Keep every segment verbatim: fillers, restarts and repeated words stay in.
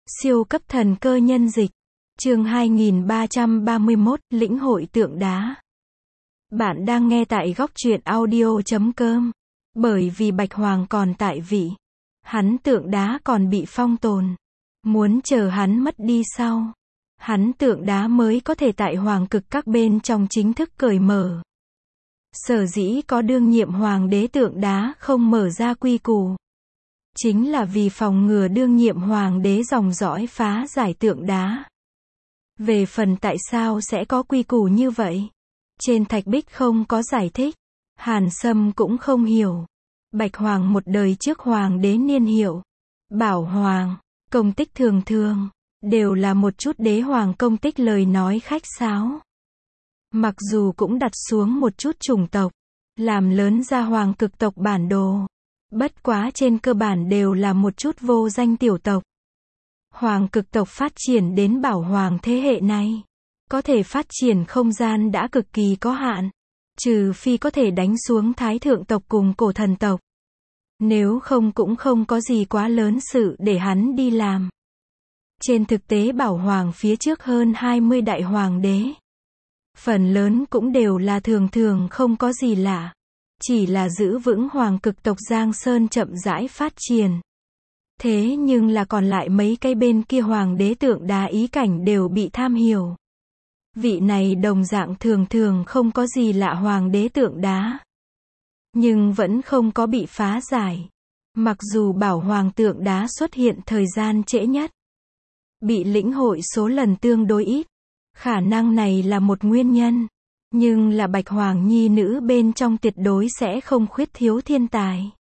Siêu cấp thần cơ nhân dịch. Chương hai nghìn ba trăm ba mươi mốt, lĩnh hội tượng đá. Bạn đang nghe tại góc truyện audio chấm com. Bởi vì Bạch Hoàng còn tại vị, hắn tượng đá còn bị phong tồn. Muốn chờ hắn mất đi sau, hắn tượng đá mới có thể tại hoàng cực các bên trong chính thức cởi mở. Sở dĩ có đương nhiệm hoàng đế tượng đá không mở ra quy củ, chính là vì phòng ngừa đương nhiệm hoàng đế dòng dõi phá giải tượng đá. Về phần tại sao sẽ có quy củ như vậy, trên thạch bích không có giải thích, Hàn Sâm cũng không hiểu. Bạch Hoàng một đời trước hoàng đế niên hiệu Bảo Hoàng, công tích thường thường đều là một chút đế hoàng công tích lời nói khách sáo. Mặc dù cũng đặt xuống một chút chủng tộc, làm lớn ra hoàng cực tộc bản đồ, bất quá trên cơ bản đều là một chút vô danh tiểu tộc. Hoàng cực tộc phát triển đến Bảo Hoàng thế hệ này, có thể phát triển không gian đã cực kỳ có hạn, trừ phi có thể đánh xuống Thái thượng tộc cùng cổ thần tộc. Nếu không cũng không có gì quá lớn sự để hắn đi làm. Trên thực tế Bảo Hoàng phía trước hơn hai mươi đại hoàng đế, phần lớn cũng đều là thường thường không có gì lạ, chỉ là giữ vững hoàng cực tộc Giang Sơn chậm rãi phát triển. Thế nhưng là còn lại mấy cái bên kia hoàng đế tượng đá ý cảnh đều bị tham hiểu. Vị này đồng dạng thường thường không có gì lạ hoàng đế tượng đá, nhưng vẫn không có bị phá giải. Mặc dù Bảo Hoàng tượng đá xuất hiện thời gian trễ nhất, bị lĩnh hội số lần tương đối ít, khả năng này là một nguyên nhân, nhưng là Bạch Hoàng nhi nữ bên trong tuyệt đối sẽ không khuyết thiếu thiên tài.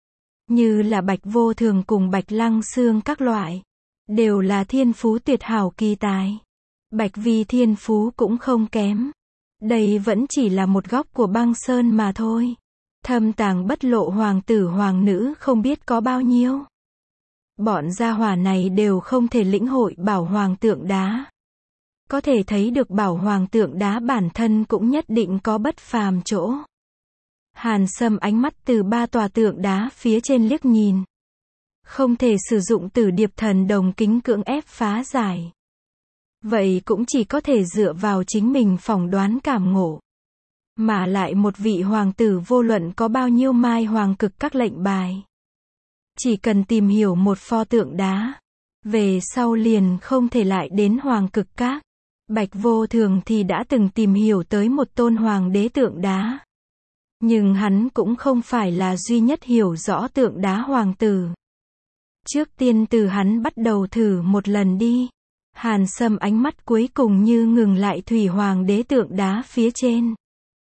Như là Bạch Vô Thường cùng Bạch Lăng Xương các loại, đều là thiên phú tuyệt hảo kỳ tài. Bạch Vi thiên phú cũng không kém. Đây vẫn chỉ là một góc của băng sơn mà thôi. Thâm tàng bất lộ hoàng tử hoàng nữ không biết có bao nhiêu. Bọn gia hỏa này đều không thể lĩnh hội Bảo Hoàng tượng đá. Có thể thấy được Bảo Hoàng tượng đá bản thân cũng nhất định có bất phàm chỗ. Hàn Sâm ánh mắt từ ba tòa tượng đá phía trên liếc nhìn. Không thể sử dụng Tử Điệp Thần Đồng kính cưỡng ép phá giải. Vậy cũng chỉ có thể dựa vào chính mình phỏng đoán cảm ngộ. Mà lại một vị hoàng tử vô luận có bao nhiêu mai hoàng cực các lệnh bài, chỉ cần tìm hiểu một pho tượng đá, về sau liền không thể lại đến hoàng cực các. Bạch Vô Thường thì đã từng tìm hiểu tới một tôn hoàng đế tượng đá. Nhưng hắn cũng không phải là duy nhất hiểu rõ tượng đá hoàng tử. Trước tiên từ hắn bắt đầu thử một lần đi. Hàn Sâm ánh mắt cuối cùng như ngừng lại thủy hoàng đế tượng đá phía trên.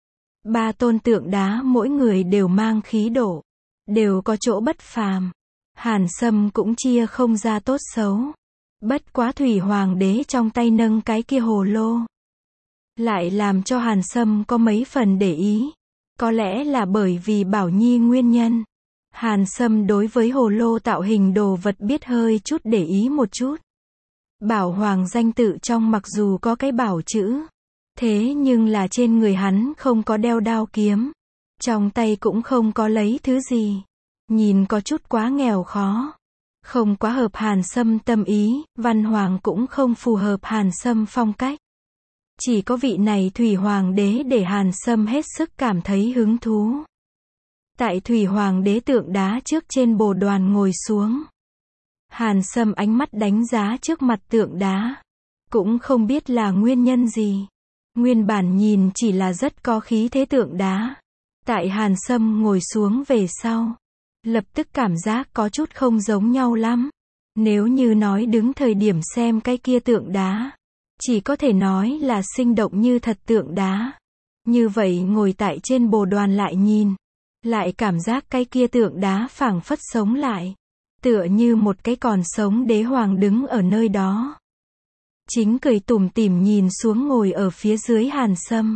Ba tôn tượng đá mỗi người đều mang khí độ, đều có chỗ bất phàm. Hàn Sâm cũng chia không ra tốt xấu. Bất quá thủy hoàng đế trong tay nâng cái kia hồ lô, lại làm cho Hàn Sâm có mấy phần để ý. Có lẽ là bởi vì Bảo Nhi nguyên nhân, Hàn Sâm đối với hồ lô tạo hình đồ vật biết hơi chút để ý một chút. Bảo Hoàng danh tự trong mặc dù có cái bảo chữ, thế nhưng là trên người hắn không có đeo đao kiếm, trong tay cũng không có lấy thứ gì, nhìn có chút quá nghèo khó, không quá hợp Hàn Sâm tâm ý, văn hoàng cũng không phù hợp Hàn Sâm phong cách. Chỉ có vị này Thủy Hoàng đế để Hàn Sâm hết sức cảm thấy hứng thú. Tại Thủy Hoàng đế tượng đá trước trên bồ đoàn ngồi xuống, Hàn Sâm ánh mắt đánh giá trước mặt tượng đá, cũng không biết là nguyên nhân gì. Nguyên bản nhìn chỉ là rất có khí thế tượng đá, tại Hàn Sâm ngồi xuống về sau, lập tức cảm giác có chút không giống nhau lắm. Nếu như nói đứng thời điểm xem cái kia tượng đá, chỉ có thể nói là sinh động như thật tượng đá. Như vậy ngồi tại trên bồ đoàn lại nhìn, lại cảm giác cái kia tượng đá phảng phất sống lại, tựa như một cái còn sống đế hoàng đứng ở nơi đó, chính cười tủm tỉm nhìn xuống ngồi ở phía dưới Hàn Sâm.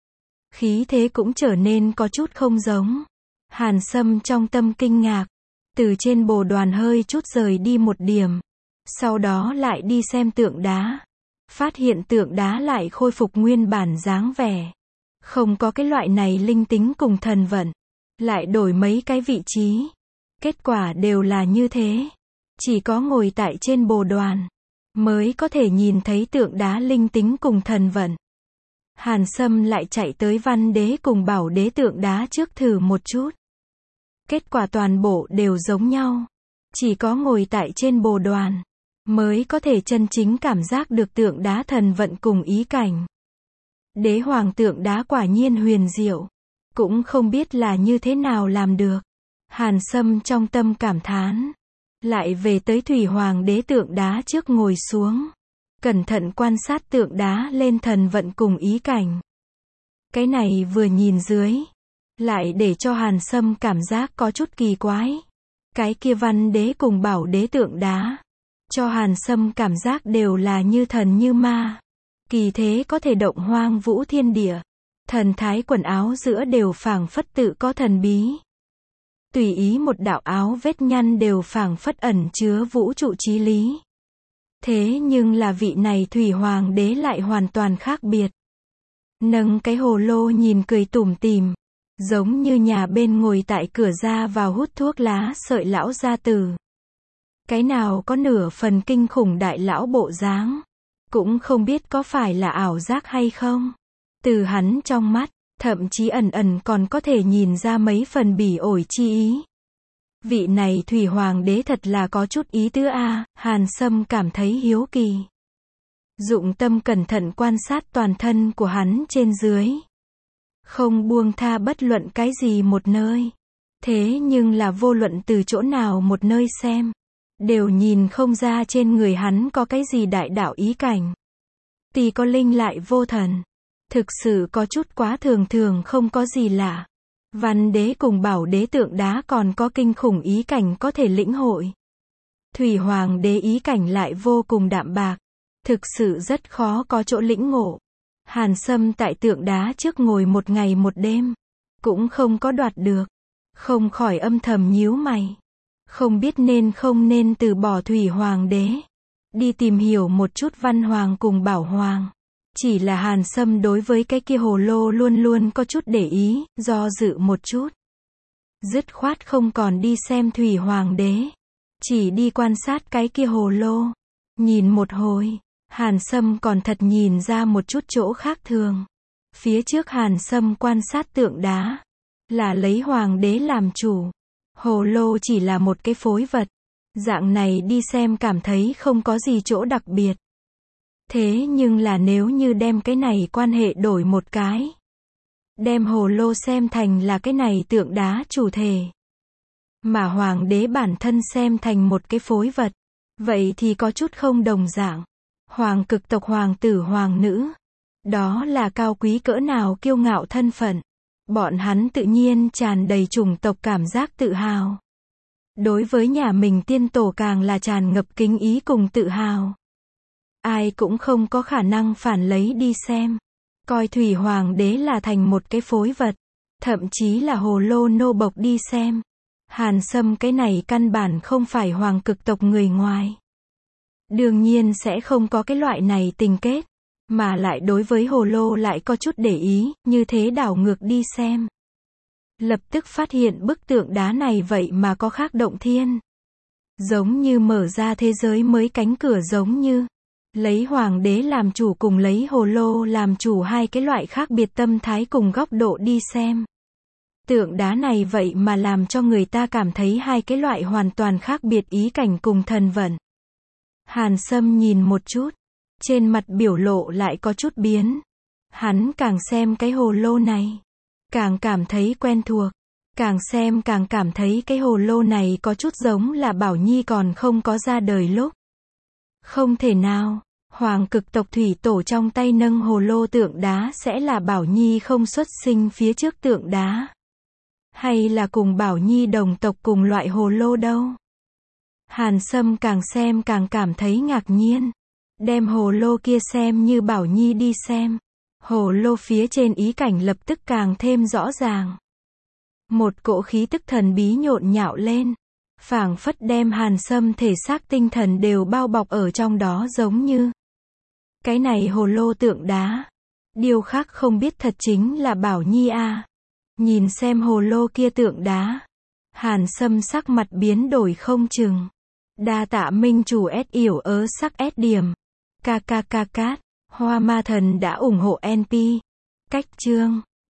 Khí thế cũng trở nên có chút không giống. Hàn Sâm trong tâm kinh ngạc, từ trên bồ đoàn hơi chút rời đi một điểm, sau đó lại đi xem tượng đá, phát hiện tượng đá lại khôi phục nguyên bản dáng vẻ, không có cái loại này linh tính cùng thần vận, lại đổi mấy cái vị trí, kết quả đều là như thế, chỉ có ngồi tại trên bồ đoàn, mới có thể nhìn thấy tượng đá linh tính cùng thần vận. Hàn Sâm lại chạy tới Văn Đế cùng Bảo Đế tượng đá trước thử một chút. Kết quả toàn bộ đều giống nhau. Chỉ có ngồi tại trên bồ đoàn, mới có thể chân chính cảm giác được tượng đá thần vận cùng ý cảnh. Đế hoàng tượng đá quả nhiên huyền diệu. Cũng không biết là như thế nào làm được. Hàn Sâm trong tâm cảm thán. Lại về tới Thủy Hoàng đế tượng đá trước ngồi xuống. Cẩn thận quan sát tượng đá lên thần vận cùng ý cảnh. Cái này vừa nhìn dưới, lại để cho Hàn Sâm cảm giác có chút kỳ quái. Cái kia Văn Đế cùng Bảo Đế tượng đá, cho Hàn Sâm cảm giác đều là như thần như ma. Kỳ thế có thể động hoang vũ thiên địa. Thần thái quần áo giữa đều phảng phất tự có thần bí. Tùy ý một đạo áo vết nhăn đều phảng phất ẩn chứa vũ trụ chí lý. Thế nhưng là vị này Thủy Hoàng đế lại hoàn toàn khác biệt. Nâng cái hồ lô nhìn cười tủm tỉm, giống như nhà bên ngồi tại cửa ra vào hút thuốc lá sợi lão gia tử. Cái nào có nửa phần kinh khủng đại lão bộ dáng, cũng không biết có phải là ảo giác hay không. Từ hắn trong mắt, thậm chí ẩn ẩn còn có thể nhìn ra mấy phần bỉ ổi chi ý. Vị này Thủy Hoàng đế thật là có chút ý tứ a, à, Hàn Sâm cảm thấy hiếu kỳ. Dụng tâm cẩn thận quan sát toàn thân của hắn trên dưới. Không buông tha bất luận cái gì một nơi. Thế nhưng là vô luận từ chỗ nào một nơi xem, đều nhìn không ra trên người hắn có cái gì đại đạo ý cảnh. Tì có linh lại vô thần. Thực sự có chút quá thường thường không có gì lạ. Văn Đế cùng Bảo Đế tượng đá còn có kinh khủng ý cảnh có thể lĩnh hội. Thủy Hoàng đế ý cảnh lại vô cùng đạm bạc. Thực sự rất khó có chỗ lĩnh ngộ. Hàn Sâm tại tượng đá trước ngồi một ngày một đêm, cũng không có đoạt được. Không khỏi âm thầm nhíu mày. Không biết nên không nên từ bỏ Thủy Hoàng đế, đi tìm hiểu một chút Văn Hoàng cùng Bảo Hoàng. Chỉ là Hàn Sâm đối với cái kia hồ lô luôn luôn có chút để ý, do dự một chút. Dứt khoát không còn đi xem Thủy Hoàng đế, chỉ đi quan sát cái kia hồ lô. Nhìn một hồi, Hàn Sâm còn thật nhìn ra một chút chỗ khác thường. Phía trước Hàn Sâm quan sát tượng đá, là lấy Hoàng đế làm chủ. Hồ lô chỉ là một cái phối vật. Dạng này đi xem cảm thấy không có gì chỗ đặc biệt. Thế nhưng là nếu như đem cái này quan hệ đổi một cái, đem hồ lô xem thành là cái này tượng đá chủ thể, mà Hoàng đế bản thân xem thành một cái phối vật, vậy thì có chút không đồng dạng. Hoàng cực tộc hoàng tử hoàng nữ, đó là cao quý cỡ nào kiêu ngạo thân phận. Bọn hắn tự nhiên tràn đầy chủng tộc cảm giác tự hào. Đối với nhà mình tiên tổ càng là tràn ngập kính ý cùng tự hào. Ai cũng không có khả năng phản lấy đi xem. Coi Thủy Hoàng đế là thành một cái phối vật. Thậm chí là hồ lô nô bộc đi xem. Hàn Sâm cái này căn bản không phải hoàng cực tộc người ngoài. Đương nhiên sẽ không có cái loại này tình kết. Mà lại đối với hồ lô lại có chút để ý, như thế đảo ngược đi xem. Lập tức phát hiện bức tượng đá này vậy mà có khác động thiên. Giống như mở ra thế giới mới cánh cửa giống như. Lấy Hoàng đế làm chủ cùng lấy hồ lô làm chủ hai cái loại khác biệt tâm thái cùng góc độ đi xem. Tượng đá này vậy mà làm cho người ta cảm thấy hai cái loại hoàn toàn khác biệt ý cảnh cùng thần vận. Hàn Sâm nhìn một chút. Trên mặt biểu lộ lại có chút biến. Hắn càng xem cái hồ lô này, càng cảm thấy quen thuộc. Càng xem càng cảm thấy cái hồ lô này có chút giống là Bảo Nhi còn không có ra đời lúc. Không thể nào, Hoàng cực tộc thủy tổ trong tay nâng hồ lô tượng đá sẽ là Bảo Nhi không xuất sinh phía trước tượng đá. Hay là cùng Bảo Nhi đồng tộc cùng loại hồ lô đâu. Hàn Sâm càng xem càng cảm thấy ngạc nhiên. Đem hồ lô kia xem như Bảo Nhi đi xem. Hồ lô phía trên ý cảnh lập tức càng thêm rõ ràng. Một cỗ khí tức thần bí nhộn nhạo lên. Phảng phất đem Hàn Sâm thể xác tinh thần đều bao bọc ở trong đó giống như. Cái này hồ lô tượng đá. Điều khác không biết thật chính là Bảo Nhi a. À. Nhìn xem hồ lô kia tượng đá. Hàn Sâm sắc mặt biến đổi không chừng. Đa tạ minh chủ S yểu ớ sắc S điểm. Kkk cát. Hoa ma thần đã ủng hộ en pê. Cách chương